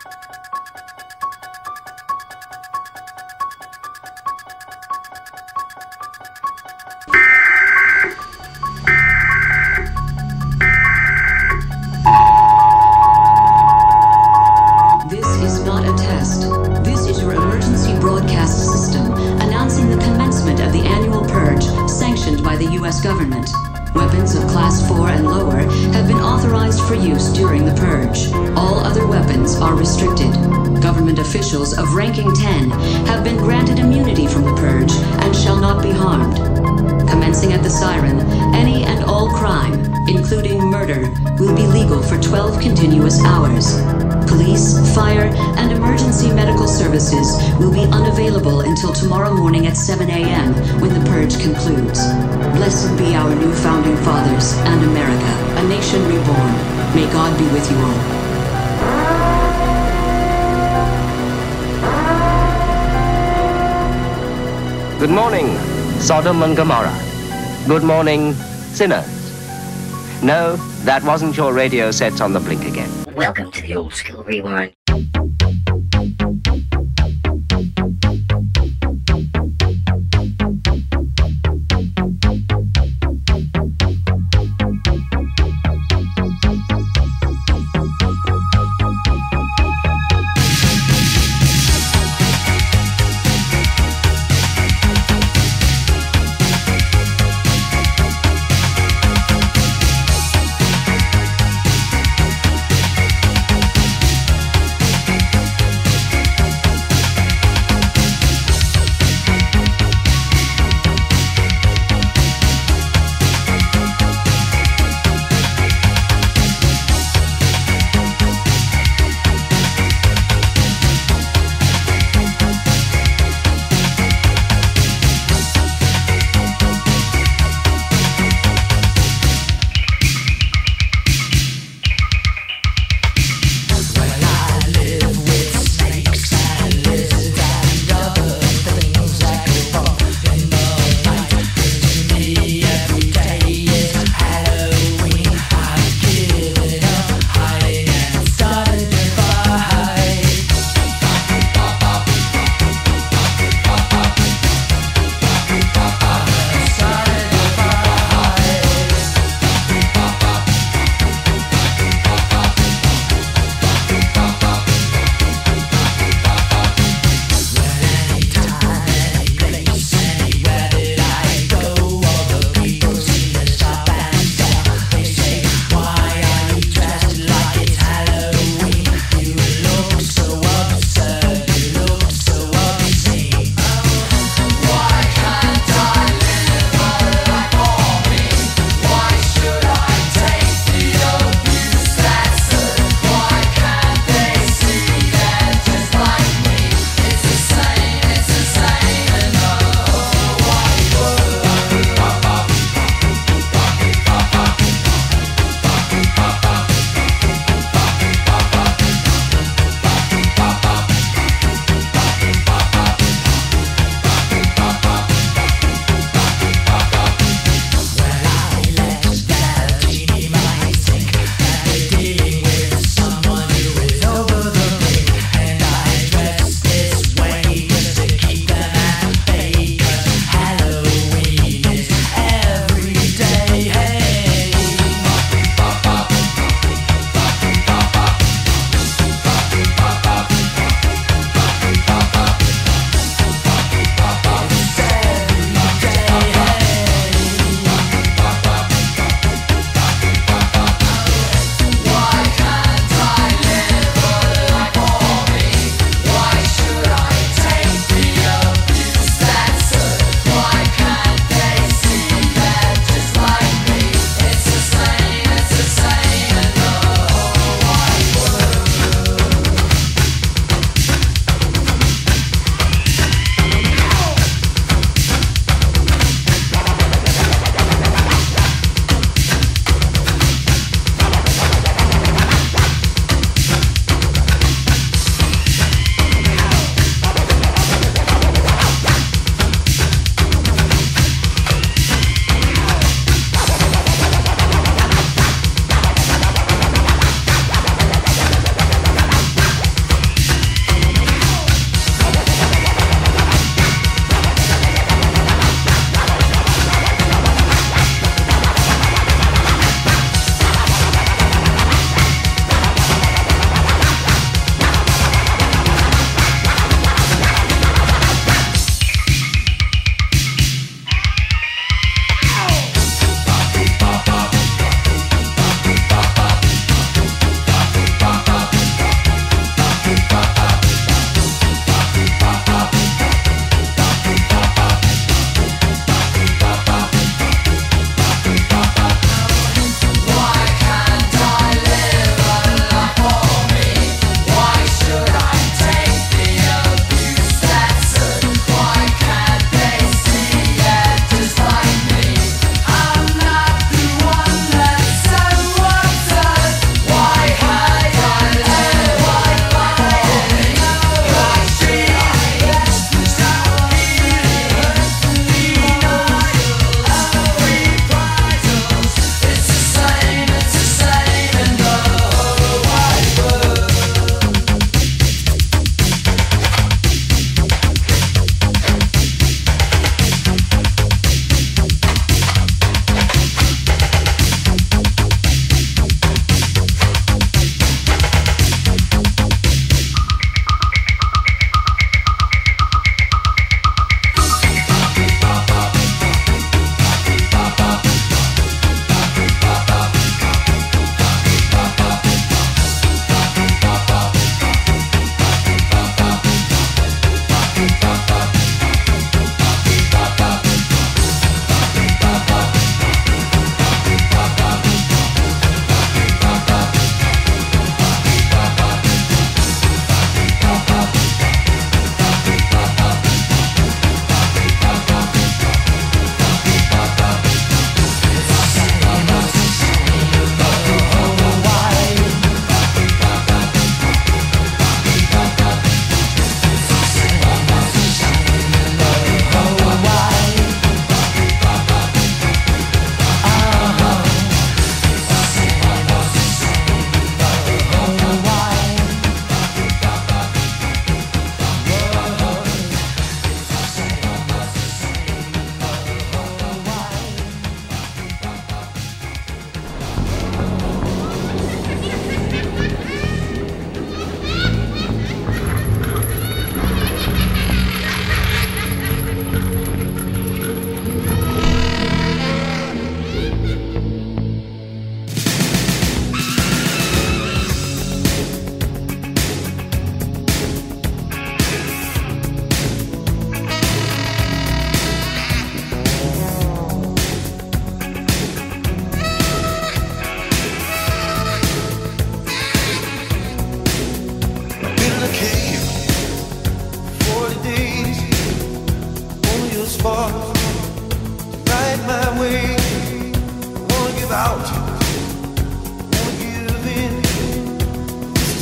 Government. Weapons of Class 4 and lower have been authorized for use during the purge. All other weapons are restricted. Government officials of ranking 10 have been granted immunity from the purge and shall not be harmed. Commencing at the siren, any and all crime, including murder, will be legal for 12 continuous hours. Police, fire, and emergency medical services will be unavailable until tomorrow morning at 7 a.m. when the purge concludes. Blessed be our new founding fathers and America, a nation reborn. May God be with you all. Good morning, Sodom and Gomorrah. Good morning, sinners. No, that wasn't your radio sets on the blink again. Welcome to the Old School Rewind.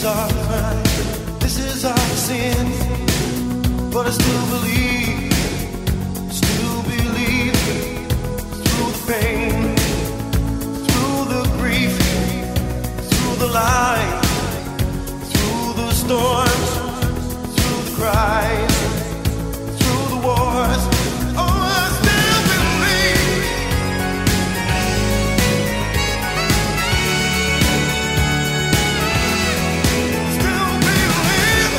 our crime, this is our sin. But I still believe through the pain, through the grief, through the light, through the storms, through the cries, through the wars. Oh, I still believe. Still believe.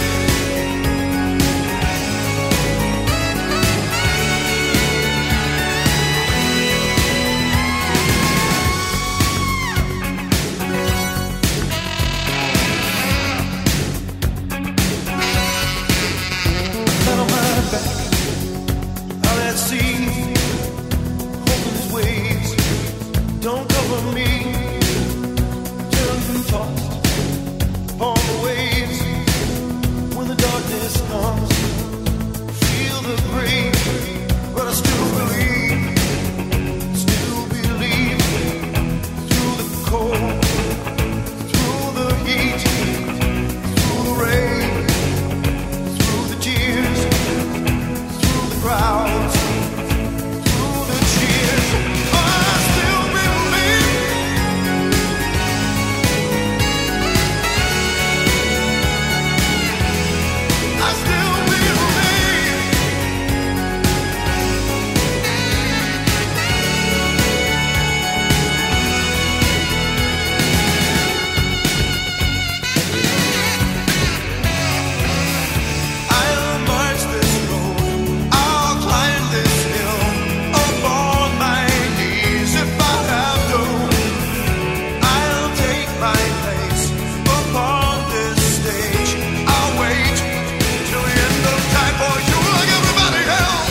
Out on my back, out at sea, hoping these waves don't cover me. Turn and tossed upon the waves. When the darkness comes, feel the break, but I still believe through the cold, through the heat, through the rain, through the tears, through the crowds, through the cheers. I still believe. I still believe. I'll march this road, I'll climb this hill, upon my knees if I have to. I'll take my place upon this stage. I'll wait till the end of time for you like everybody else.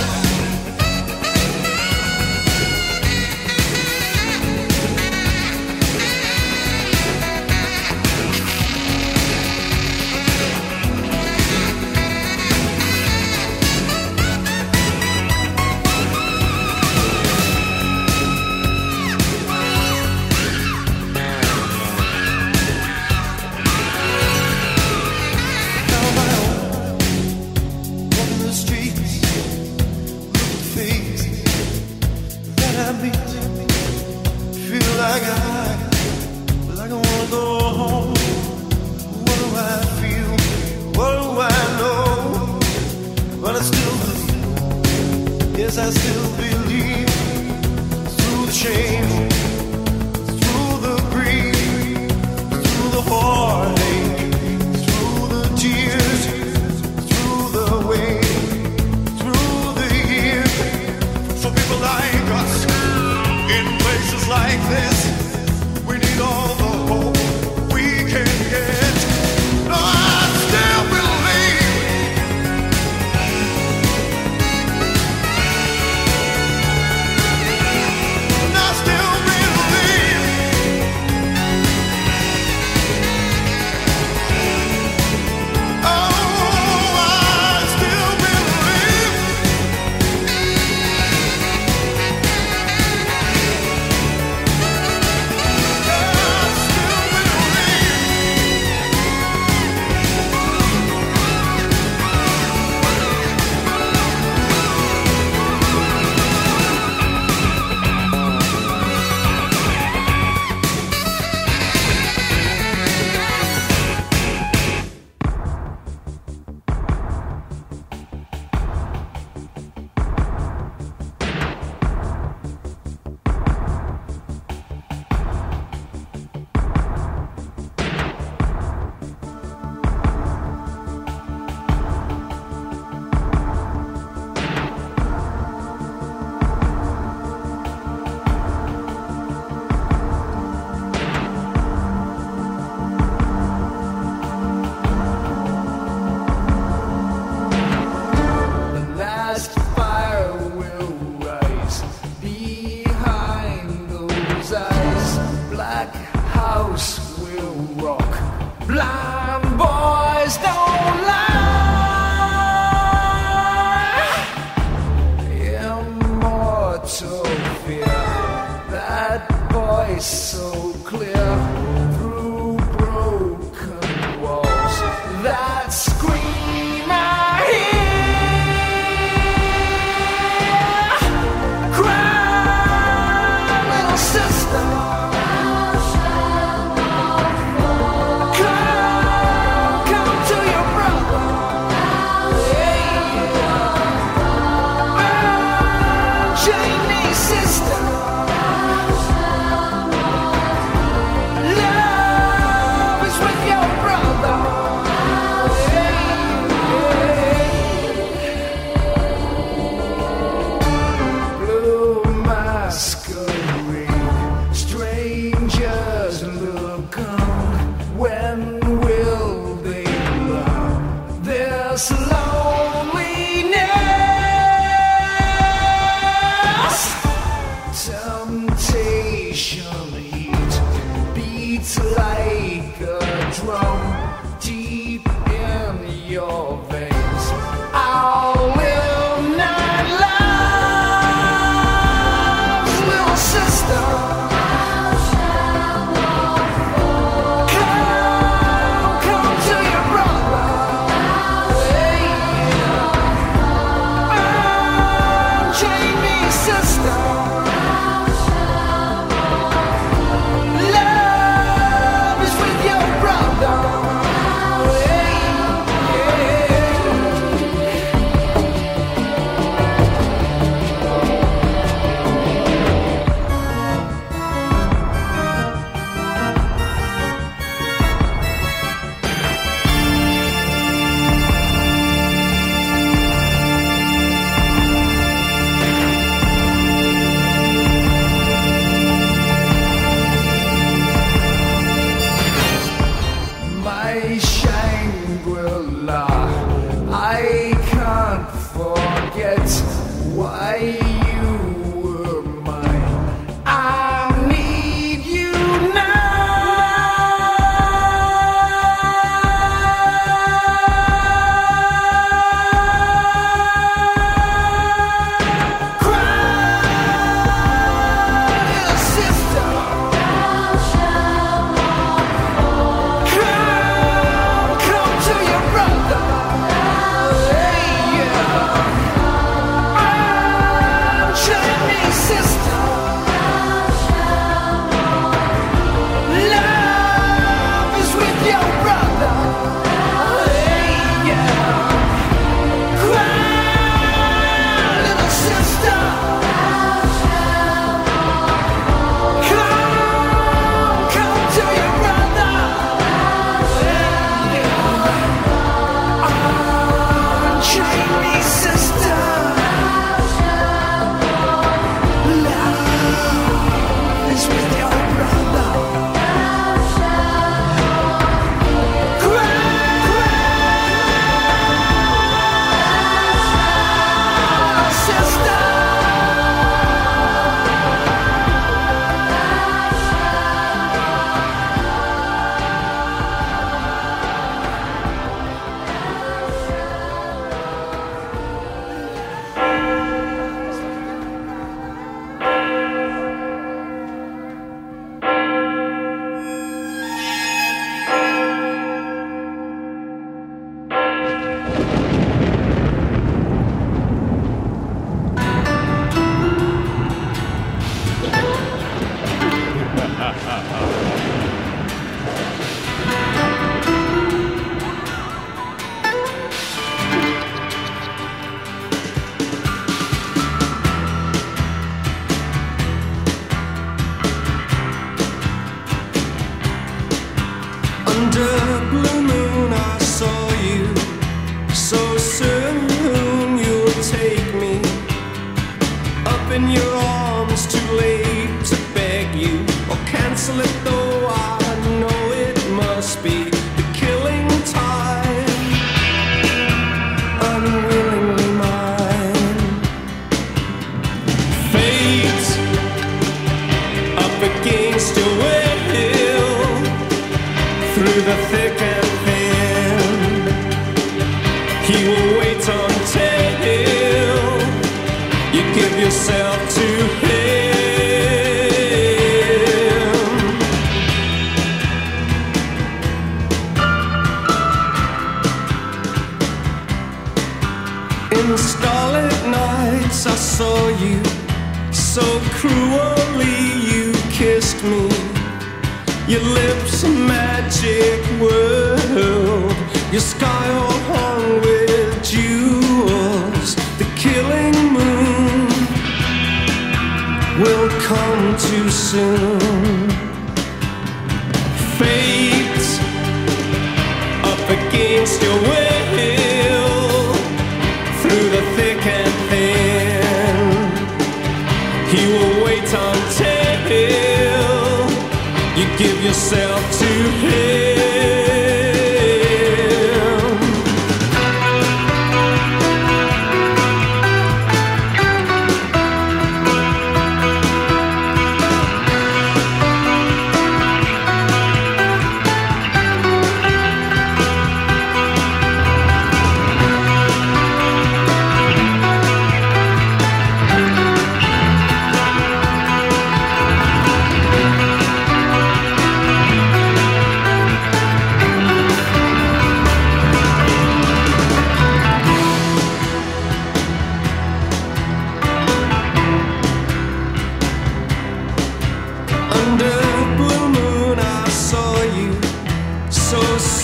Now my own, walking the streets, look at the face that I meet, feel like I wanna go home. What do I feel? What do I know? But I still believe, yes, I still believe. Through the shame, through the grief, through the heartache, through the tears, through the weight, through the years. For people like us, in places like this, we need all the hope we can get. No, I still believe. And I still believe. Oh, I still believe. I still believe. voice so clear through broken walls. drum deep in your veins. I will not love, little sister. Come to your brother. Unchain me, sister.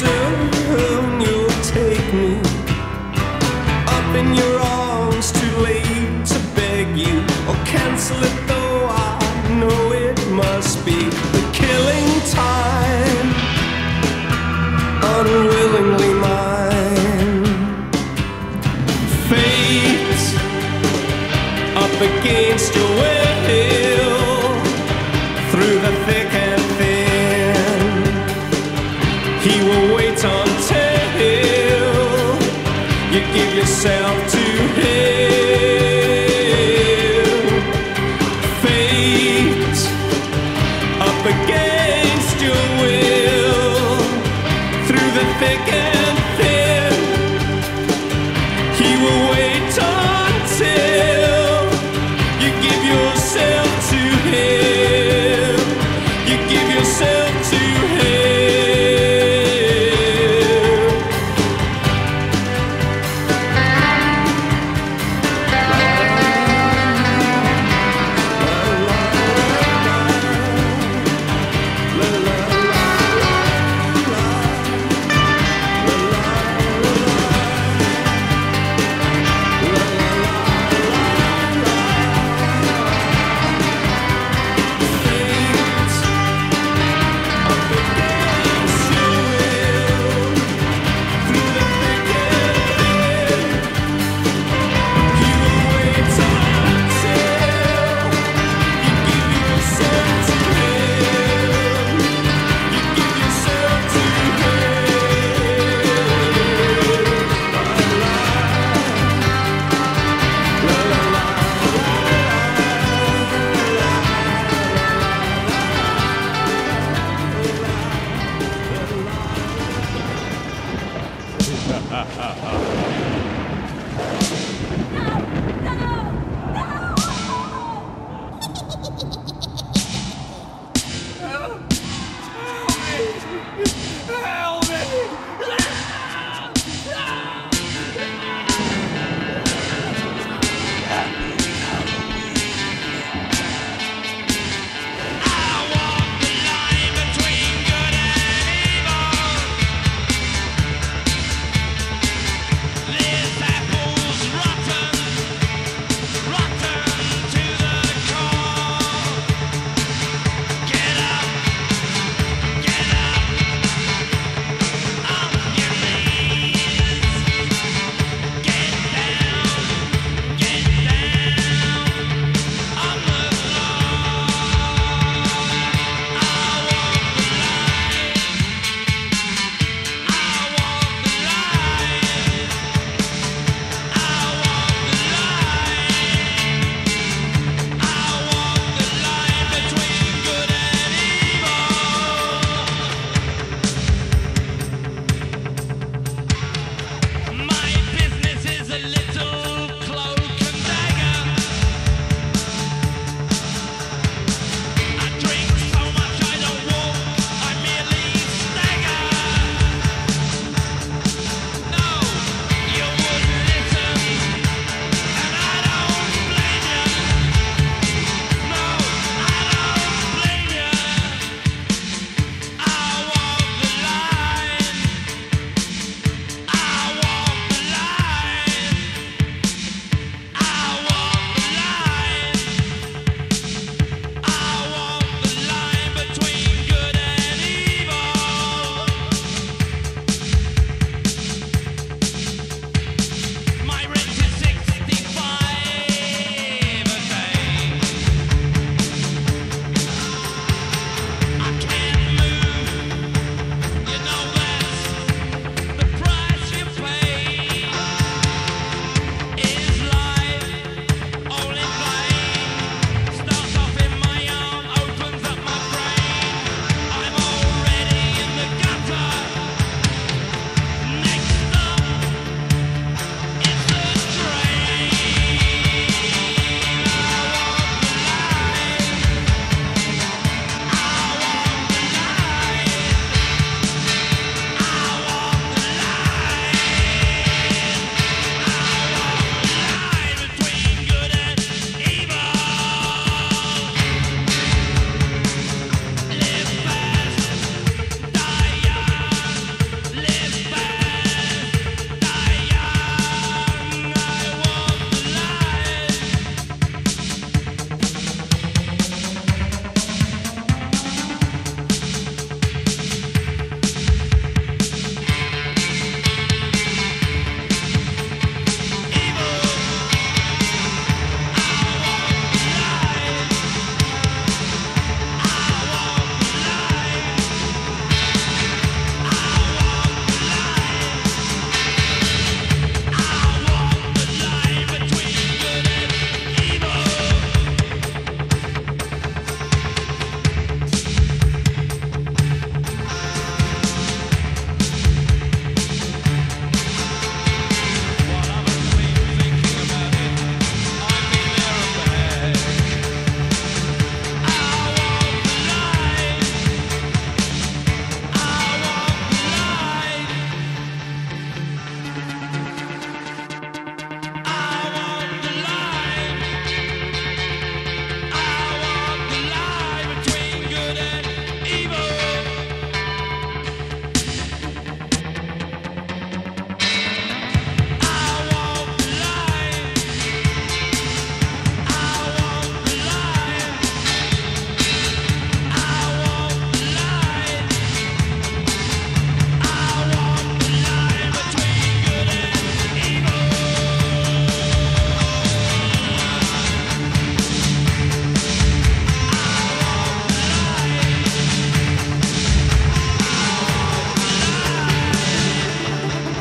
soon you'll take me up in your arms, too late to beg you or cancel it, though I know it must be the killing time, unwillingly mine. Fate up against your will, through the thick and thin, he will wait until you give yourself to him. Fate up against your will, through the thick and thin, he will wait until you give yourself to him. You give yourself to him. Let's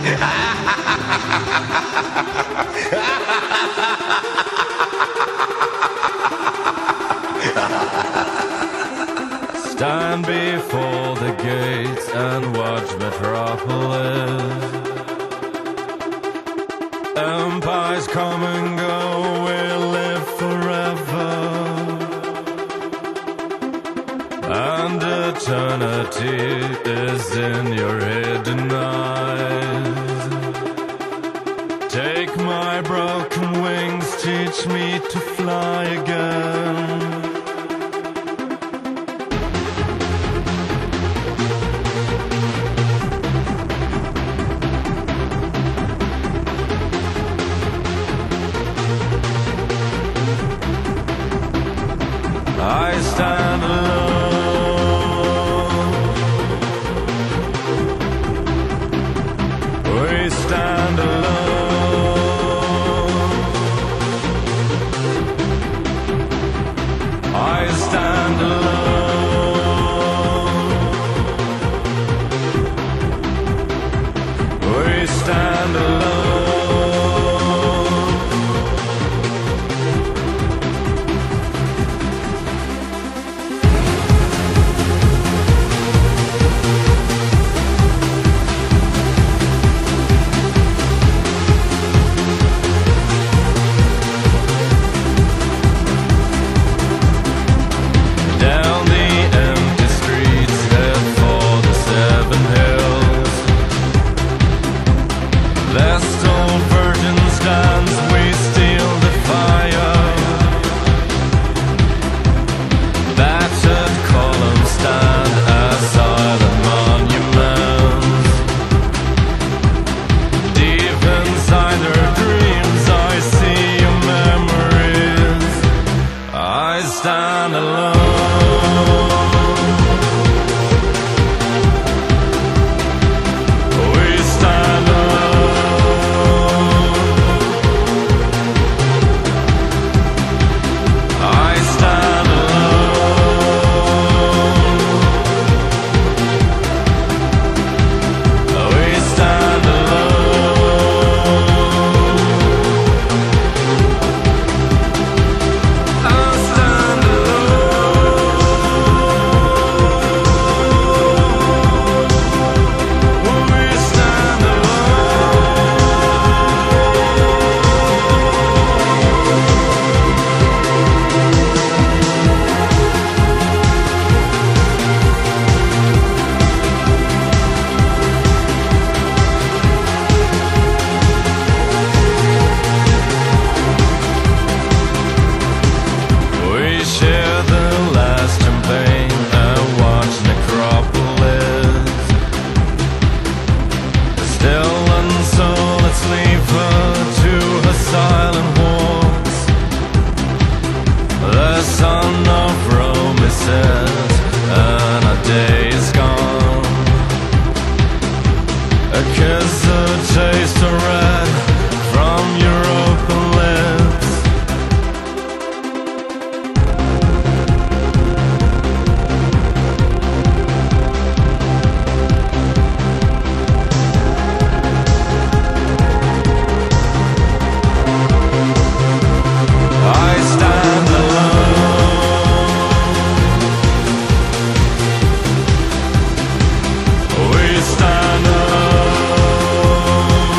Stand before the gates and watch Metropolis. Empires come and go, we live forever. And eternity is in your hidden eyes. Take my broken wings, teach me to fly again. I stand alone. We stand alone. I stand alone. We stand alone. We stand alone.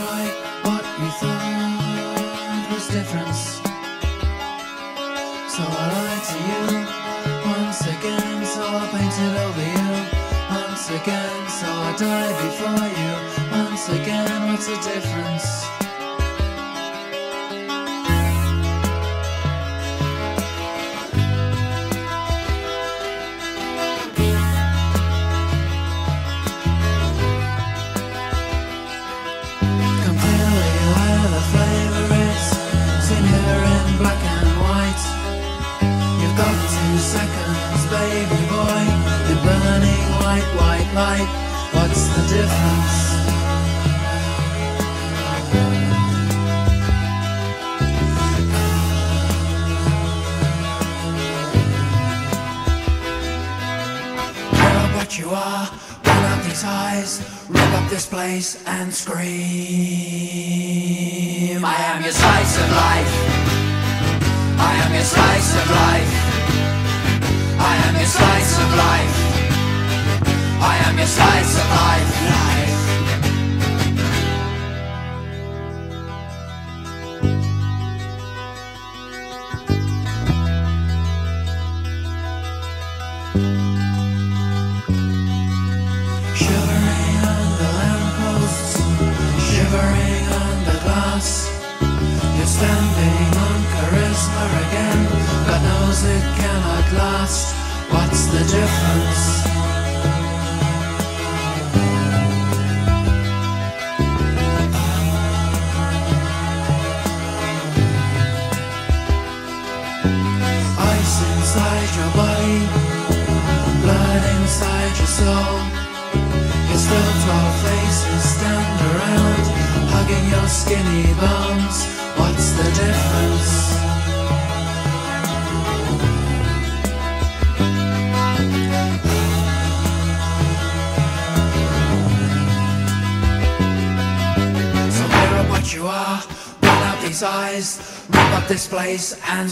I what you thought was difference. So I lied to you once again, so I painted over you once again, so I died before you once again. What's the difference? Seconds, baby boy, in burning white, white light. What's the difference? Girl, what you are, roll up these eyes, rip up this place and scream. I am your slice of life. I am your slice of life. I am your slice of life. I am your slice of life. Shivering under lampposts, shivering under glass. You're standing on charisma again. God knows it cannot last. What's the difference? Ice inside your body, blood inside your soul. Your still 12 faces stand around, hugging your skinny bones. What's the difference? You are, run out these eyes, rip up this place and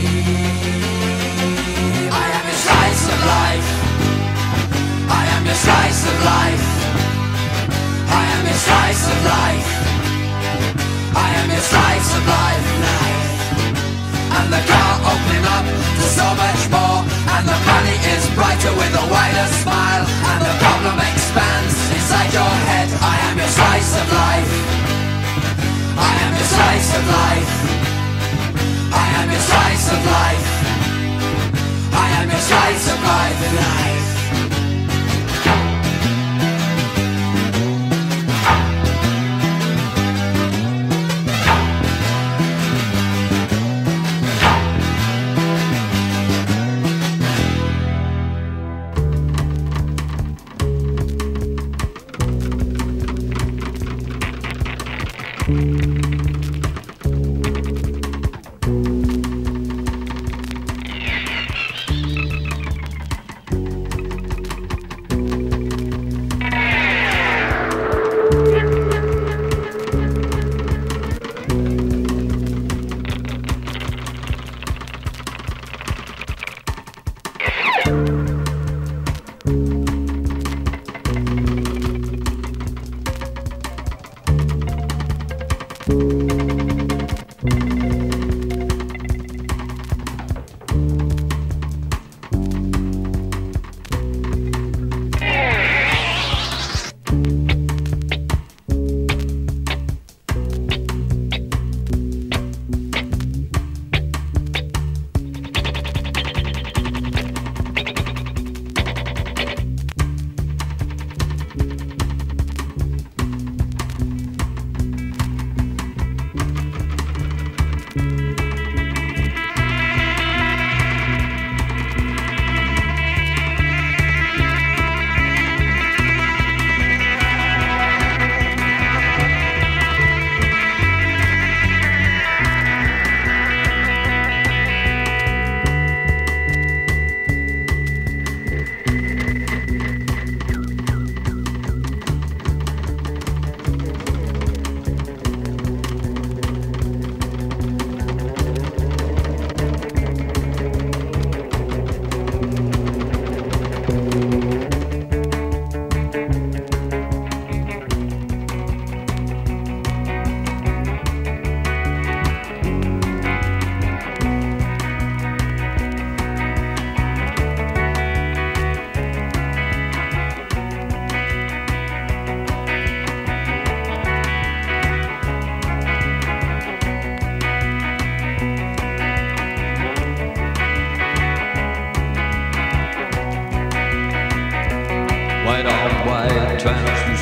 scream. I am your slice of life. I am your slice of life. I am your slice of life. I am your slice of life. And the car opening up to so much more, and the money is brighter with a wider smile, and the problem expands inside your head. I am your slice of life. I am your slice of life. I am your slice of life. I am your slice of life.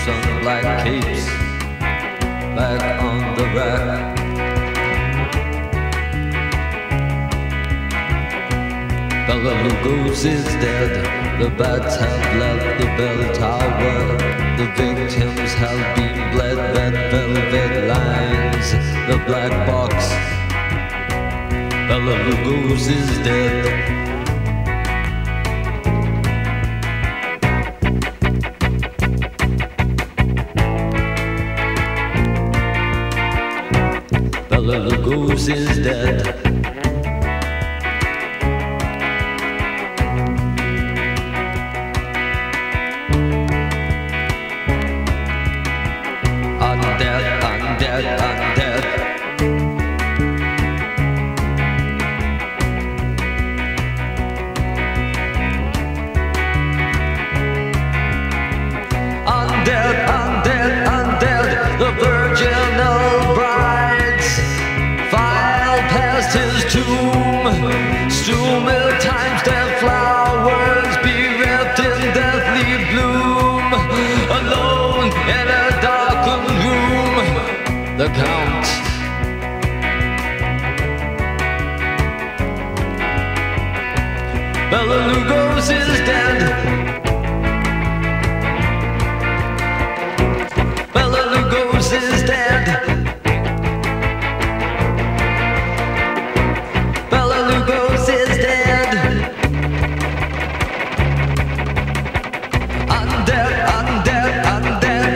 sun-black capes back on the rack. Bela Lugos is dead, the bats have left the bell tower. The victims have been bled, red velvet lines, the black box. Bela Lugos is dead. Bela Lugos is dead. The Count. Bela Lugos is dead. Bela Lugos is dead. Bela Lugos is dead. Undead, undead, undead.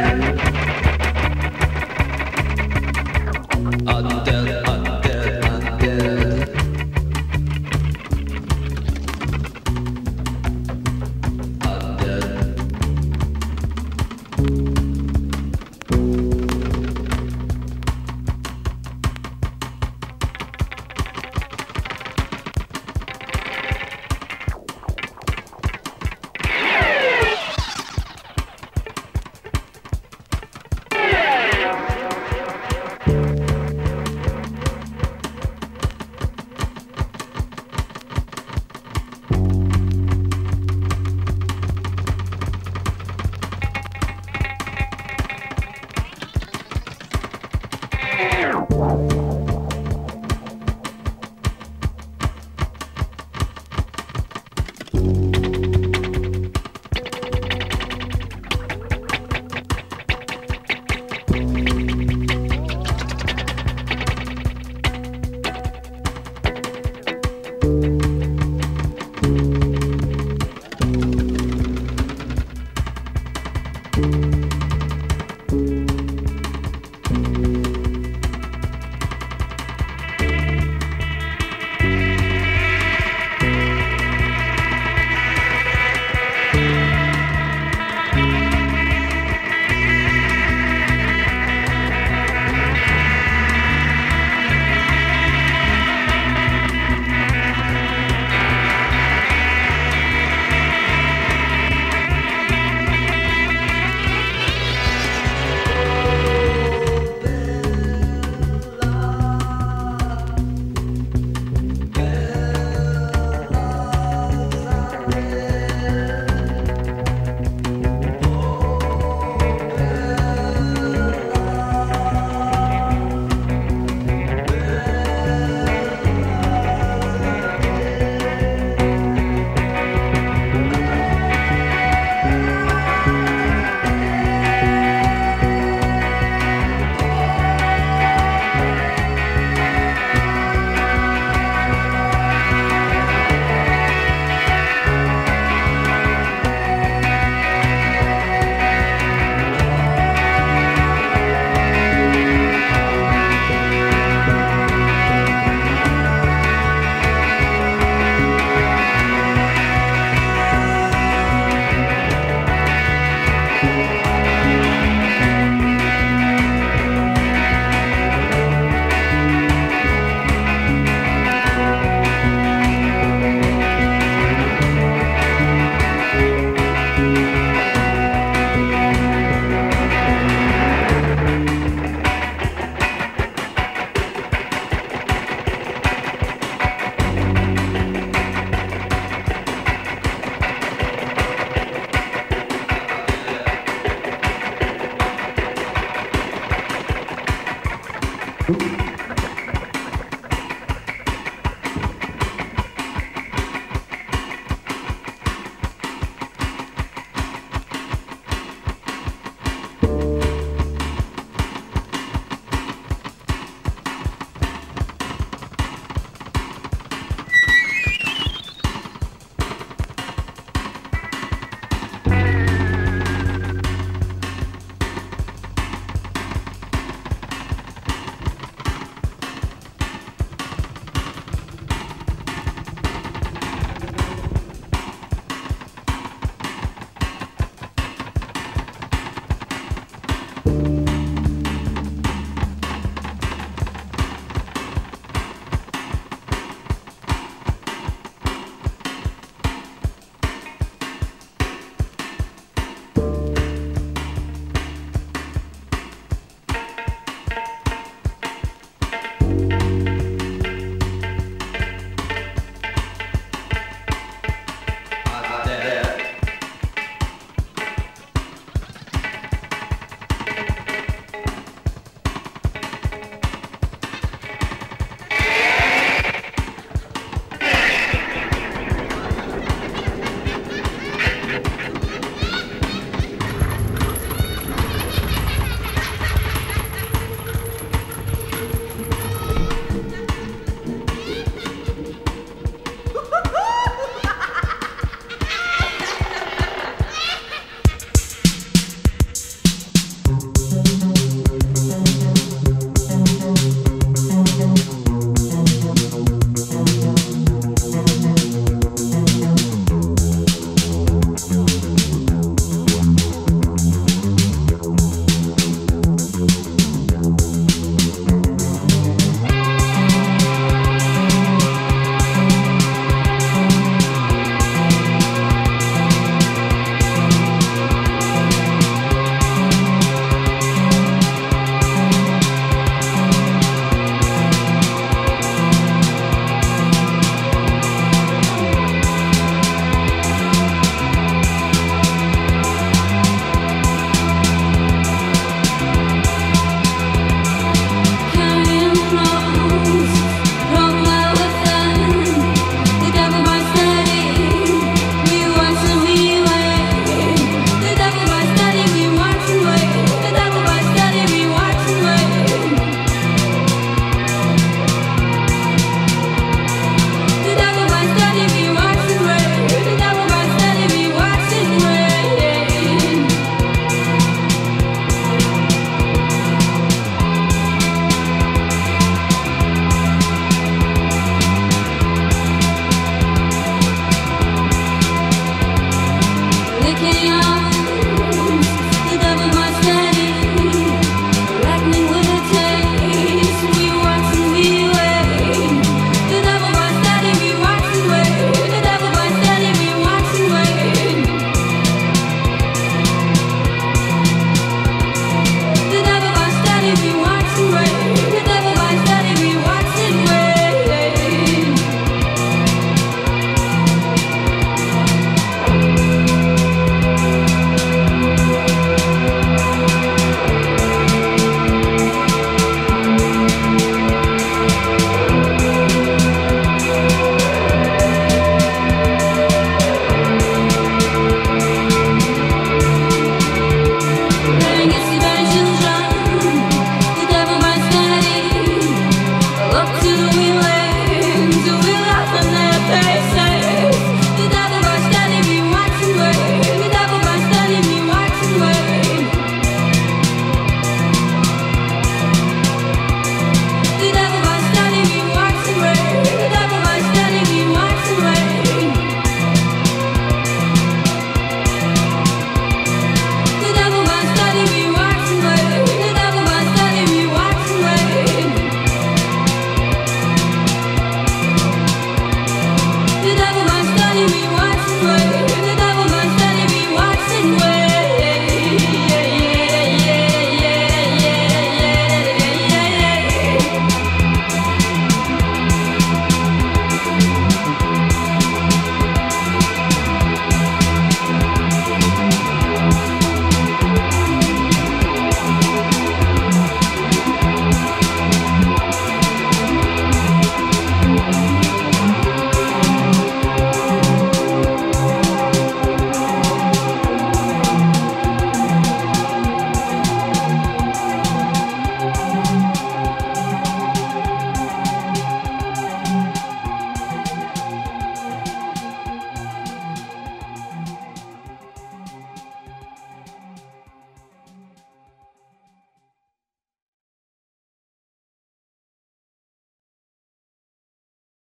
Undead, undead, undead. Oop.